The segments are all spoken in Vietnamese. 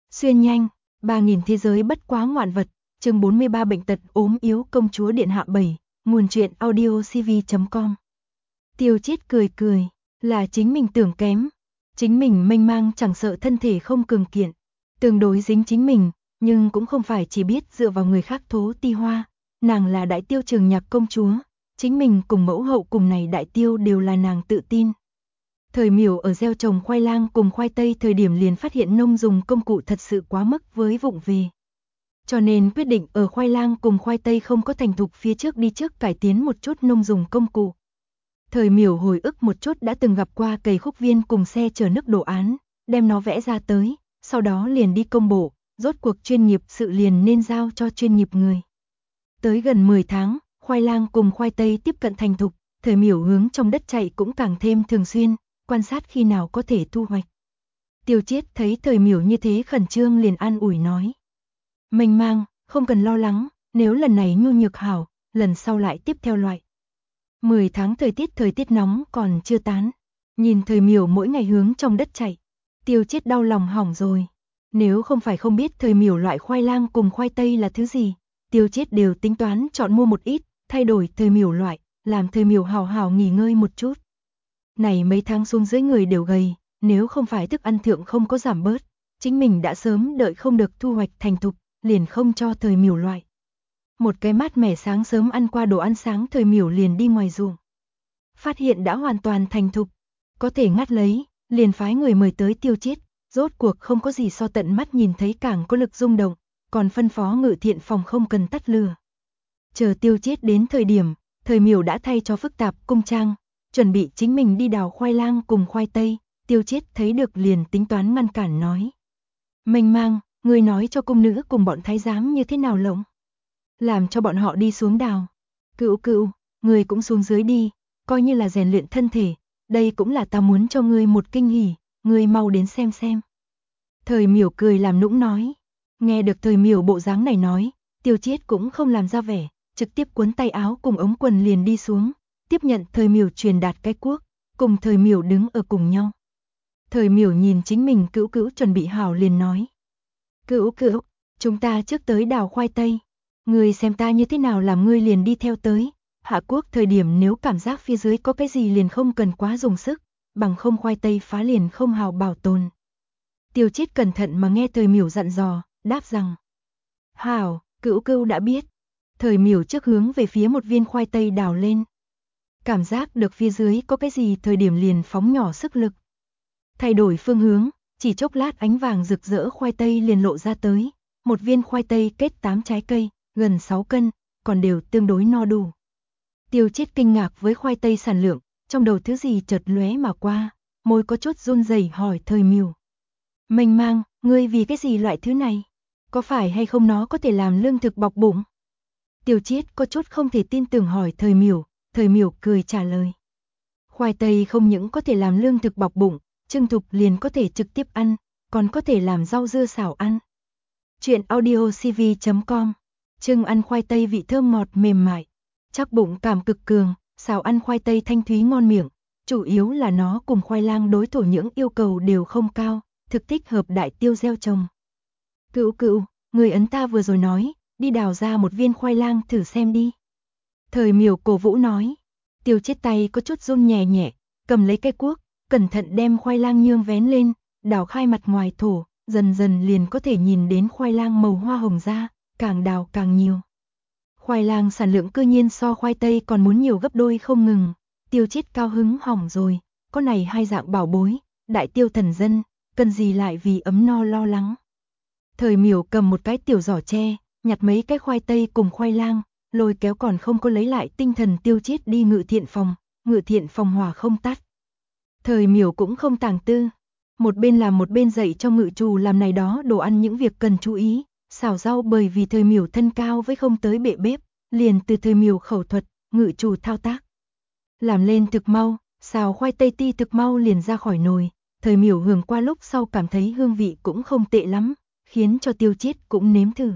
Xuyên nhanh, 3000 thế giới bất quá ngoạn vật, chương 43 bệnh tật ốm yếu công chúa điện hạ 7, nguồn truyện audiocv.com. Tiêu Chiết cười cười, là chính mình tưởng kém, chính mình mênh mang chẳng sợ thân thể không cường kiện, tương đối dính chính mình, nhưng cũng không phải chỉ biết dựa vào người khác thố ti hoa, nàng là đại tiêu trường nhạc công chúa, chính mình cùng mẫu hậu cùng này đại tiêu đều là nàng tự tin. Thời Miểu ở gieo trồng khoai lang cùng khoai tây thời điểm liền phát hiện nông dùng công cụ thật sự quá mức với vụng về. Cho nên quyết định ở khoai lang cùng khoai tây không có thành thục phía trước đi trước cải tiến một chút nông dùng công cụ. Thời Miểu hồi ức một chút đã từng gặp qua cày khúc viên cùng xe chở nước đồ án, đem nó vẽ ra tới, sau đó liền đi công bộ, rốt cuộc chuyên nghiệp sự liền nên giao cho chuyên nghiệp người. Tới gần 10 tháng, khoai lang cùng khoai tây tiếp cận thành thục, Thời Miểu hướng trong đất chạy cũng càng thêm thường xuyên, quan sát khi nào có thể thu hoạch. Tiêu Chiết thấy Thời Miểu như thế khẩn trương liền an ủi nói. Mênh mang, không cần lo lắng, nếu lần này nhu nhược hảo, lần sau lại tiếp theo loại. 10 tháng thời tiết nóng còn chưa tán, nhìn Thời Miểu mỗi ngày hướng trong đất chạy, Tiêu Chiết đau lòng hỏng rồi. Nếu không phải không biết Thời Miểu loại khoai lang cùng khoai tây là thứ gì, Tiêu Chiết đều tính toán chọn mua một ít, thay đổi Thời Miểu loại, làm Thời Miểu hào hào nghỉ ngơi một chút. Này mấy tháng xuống dưới người đều gầy, nếu không phải thức ăn thượng không có giảm bớt, chính mình đã sớm đợi không được thu hoạch thành thục, liền không cho Thời Miểu loại. Một cái mát mẻ sáng sớm ăn qua đồ ăn sáng Thời Miểu liền đi ngoài ruộng. Phát hiện đã hoàn toàn thành thục, có thể ngắt lấy, liền phái người mời tới Tiêu Chiết, rốt cuộc không có gì so tận mắt nhìn thấy càng có lực rung động, còn phân phó Ngự Thiện phòng không cần tắt lửa. Chờ Tiêu Chiết đến thời điểm, Thời Miểu đã thay cho phức tạp cung trang, chuẩn bị chính mình đi đào khoai lang cùng khoai tây, Tiêu Chiết thấy được liền tính toán ngăn cản nói. Mênh mang, ngươi nói cho cung nữ cùng bọn thái giám như thế nào lộng? Làm cho bọn họ đi xuống đào. Cữu cữu, ngươi cũng xuống dưới đi, coi như là rèn luyện thân thể, đây cũng là ta muốn cho ngươi một kinh hỉ, ngươi mau đến xem. Thời Miểu cười làm nũng nói. Nghe được Thời Miểu bộ dáng này nói, Tiêu Chiết cũng không làm ra vẻ, trực tiếp cuốn tay áo cùng ống quần liền đi xuống, tiếp nhận Thời Miểu truyền đạt cái cuốc, cùng Thời Miểu đứng ở cùng nhau. Thời Miểu nhìn chính mình cữu cữu chuẩn bị hảo liền nói. Cữu cữu, chúng ta trước tới đào khoai tây, ngươi xem ta như thế nào làm ngươi liền đi theo tới, hạ cuốc thời điểm nếu cảm giác phía dưới có cái gì liền không cần quá dùng sức, bằng không khoai tây phá liền không hào bảo tồn. Tiêu Chiết cẩn thận mà nghe Thời Miểu dặn dò, đáp rằng. Hảo, cữu cữu đã biết. Thời Miểu trước hướng về phía một viên khoai tây đào lên. Cảm giác được phía dưới có cái gì thời điểm liền phóng nhỏ sức lực. Thay đổi phương hướng, chỉ chốc lát ánh vàng rực rỡ khoai tây liền lộ ra tới. Một viên khoai tây kết 8 trái cây, gần 6 cân, còn đều tương đối no đủ. Tiêu Chiết kinh ngạc với khoai tây sản lượng, trong đầu thứ gì chợt lóe mà qua, môi có chút run rẩy hỏi Thời Miểu. Mênh mang, ngươi vì cái gì loại thứ này? Có phải hay không nó có thể làm lương thực bọc bụng? Tiêu Chiết có chút không thể tin tưởng hỏi Thời Miểu cười trả lời. Khoai tây không những có thể làm lương thực bọc bụng, trưng thục liền có thể trực tiếp ăn, còn có thể làm rau dưa xào ăn. Chuyện audiocv.com. Trưng ăn khoai tây vị thơm ngọt mềm mại, chắc bụng cảm cực cường, xào ăn khoai tây thanh thúy ngon miệng, chủ yếu là nó cùng khoai lang đối thổ nhưỡng yêu cầu đều không cao, thực thích hợp đại tiêu gieo trồng. Cữu cữu, người ấn ta vừa rồi nói, đi đào ra một viên khoai lang thử xem đi. Thời Miểu cổ vũ nói. Tiêu Chiết tay có chút run nhẹ nhẹ, cầm lấy cây cuốc, cẩn thận đem khoai lang nhương vén lên, đào khai mặt ngoài thổ, dần dần liền có thể nhìn đến khoai lang màu hoa hồng ra, càng đào càng nhiều. Khoai lang sản lượng cư nhiên so khoai tây còn muốn nhiều gấp đôi không ngừng, Tiêu Chiết cao hứng hỏng rồi, có này hai dạng bảo bối, đại tiêu thần dân, cần gì lại vì ấm no lo lắng. Thời Miểu cầm một cái tiểu giỏ tre, nhặt mấy cái khoai tây cùng khoai lang, lôi kéo còn không có lấy lại tinh thần Tiêu Chiết đi Ngự Thiện phòng hỏa không tắt. Thời Miểu cũng không tàng tư, một bên làm một bên dạy cho ngự trù làm này đó đồ ăn những việc cần chú ý, xào rau bởi vì Thời Miểu thân cao với không tới bệ bếp, liền từ Thời Miểu khẩu thuật, ngự trù thao tác. Làm lên thực mau, xào khoai tây ti thực mau liền ra khỏi nồi, Thời Miểu hưởng qua lúc sau cảm thấy hương vị cũng không tệ lắm, khiến cho Tiêu Chiết cũng nếm thử.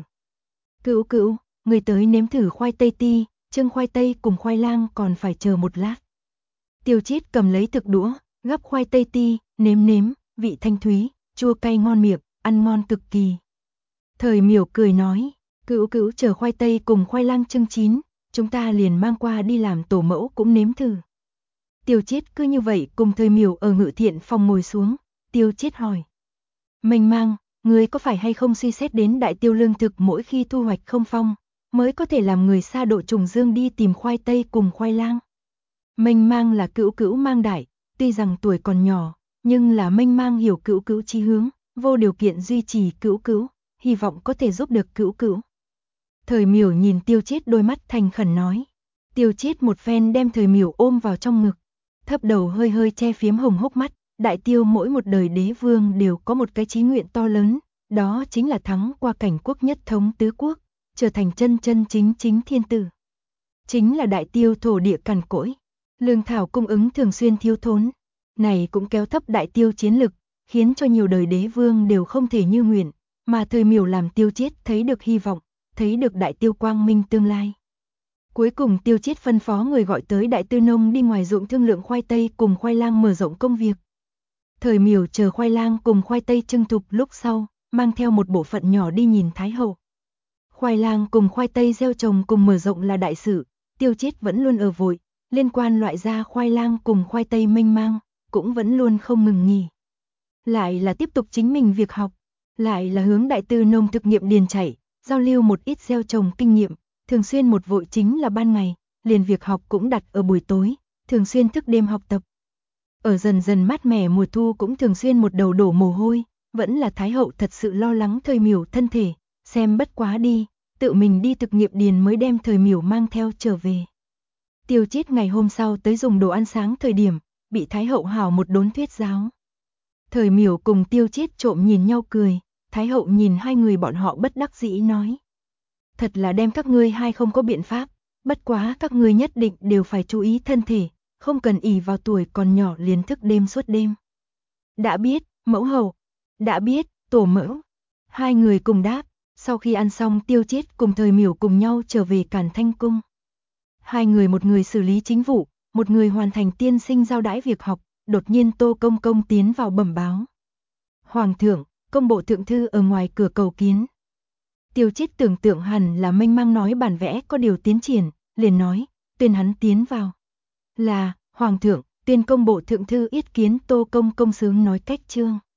Cữu cữu, người tới nếm thử khoai tây ti, trưng khoai tây cùng khoai lang còn phải chờ một lát. Tiêu Chiết cầm lấy thực đũa, gắp khoai tây ti, nếm, vị thanh thúy, chua cay ngon miệng, ăn ngon cực kỳ. Thời Miểu cười nói, Cữu Cữu chờ khoai tây cùng khoai lang chưng chín, chúng ta liền mang qua đi làm tổ mẫu cũng nếm thử. Tiêu Chiết cứ như vậy cùng Thời Miểu ở Ngự Thiện phòng ngồi xuống, Tiêu Chiết hỏi. Mênh Mang, ngươi có phải hay không suy xét đến đại tiêu lương thực mỗi khi thu hoạch không phong, mới có thể làm người xa độ trùng dương đi tìm khoai tây cùng khoai lang? Mênh Mang là Cữu Cữu mang đại, tuy rằng tuổi còn nhỏ, nhưng là Mênh Mang hiểu Cữu Cữu chí hướng, vô điều kiện duy trì Cữu Cữu, hy vọng có thể giúp được Cữu Cữu. Thời Miểu nhìn Tiêu Chiết đôi mắt thành khẩn nói. Tiêu Chiết một phen đem Thời Miểu ôm vào trong ngực, thấp đầu hơi hơi che phiếm hồng hốc mắt. Đại tiêu mỗi một đời đế vương đều có một cái chí nguyện to lớn, đó chính là thắng qua cảnh quốc nhất thống tứ quốc, trở thành chân chân chính chính thiên tử. Chính là đại tiêu thổ địa cằn cỗi, lương thảo cung ứng thường xuyên thiếu thốn, này cũng kéo thấp đại tiêu chiến lực, khiến cho nhiều đời đế vương đều không thể như nguyện, mà Thời Miểu làm Tiêu Chiết thấy được hy vọng, thấy được đại tiêu quang minh tương lai. Cuối cùng Tiêu Chiết phân phó người gọi tới đại tư nông đi ngoài ruộng thương lượng khoai tây cùng khoai lang mở rộng công việc. Thời Miểu chờ khoai lang cùng khoai tây trưng thục lúc sau, mang theo một bộ phận nhỏ đi nhìn Thái hậu. Khoai lang cùng khoai tây gieo trồng cùng mở rộng là đại sự, Tiêu Chiết vẫn luôn ở vội, liên quan loại ra khoai lang cùng khoai tây mênh mang, cũng vẫn luôn không ngừng nghỉ. Lại là tiếp tục chính mình việc học, lại là hướng đại tư nông thực nghiệm điền chạy, giao lưu một ít gieo trồng kinh nghiệm, thường xuyên một vội chính là ban ngày, liền việc học cũng đặt ở buổi tối, thường xuyên thức đêm học tập. Ở dần dần mát mẻ mùa thu cũng thường xuyên một đầu đổ mồ hôi, vẫn là Thái hậu thật sự lo lắng Thời Miểu thân thể, xem bất quá đi, tự mình đi thực nghiệm điền mới đem Thời Miểu mang theo trở về. Tiêu Chiết ngày hôm sau tới dùng đồ ăn sáng thời điểm, bị Thái hậu hảo một đốn thuyết giáo. Thời Miểu cùng Tiêu Chiết trộm nhìn nhau cười, Thái hậu nhìn hai người bọn họ bất đắc dĩ nói. Thật là đem các ngươi hai không có biện pháp, bất quá các ngươi nhất định đều phải chú ý thân thể, không cần ỷ vào tuổi còn nhỏ liền thức đêm suốt đêm. Đã biết, mẫu hậu. Đã biết, tổ mẫu. Hai người cùng đáp, sau khi ăn xong Tiêu Chiết cùng Thời Miểu cùng nhau trở về Càn Thanh cung. Hai người một người xử lý chính vụ, một người hoàn thành tiên sinh giao đãi việc học, đột nhiên Tô Công Công tiến vào bẩm báo. Hoàng thượng, công bộ thượng thư ở ngoài cửa cầu kiến. Tiêu Chiết tưởng tượng hẳn là Mênh Mang nói bản vẽ có điều tiến triển, liền nói, tuyên hắn tiến vào. Là, Hoàng thượng, tuyên công bộ thượng thư yết kiến Tô Công Công sướng nói cách chương.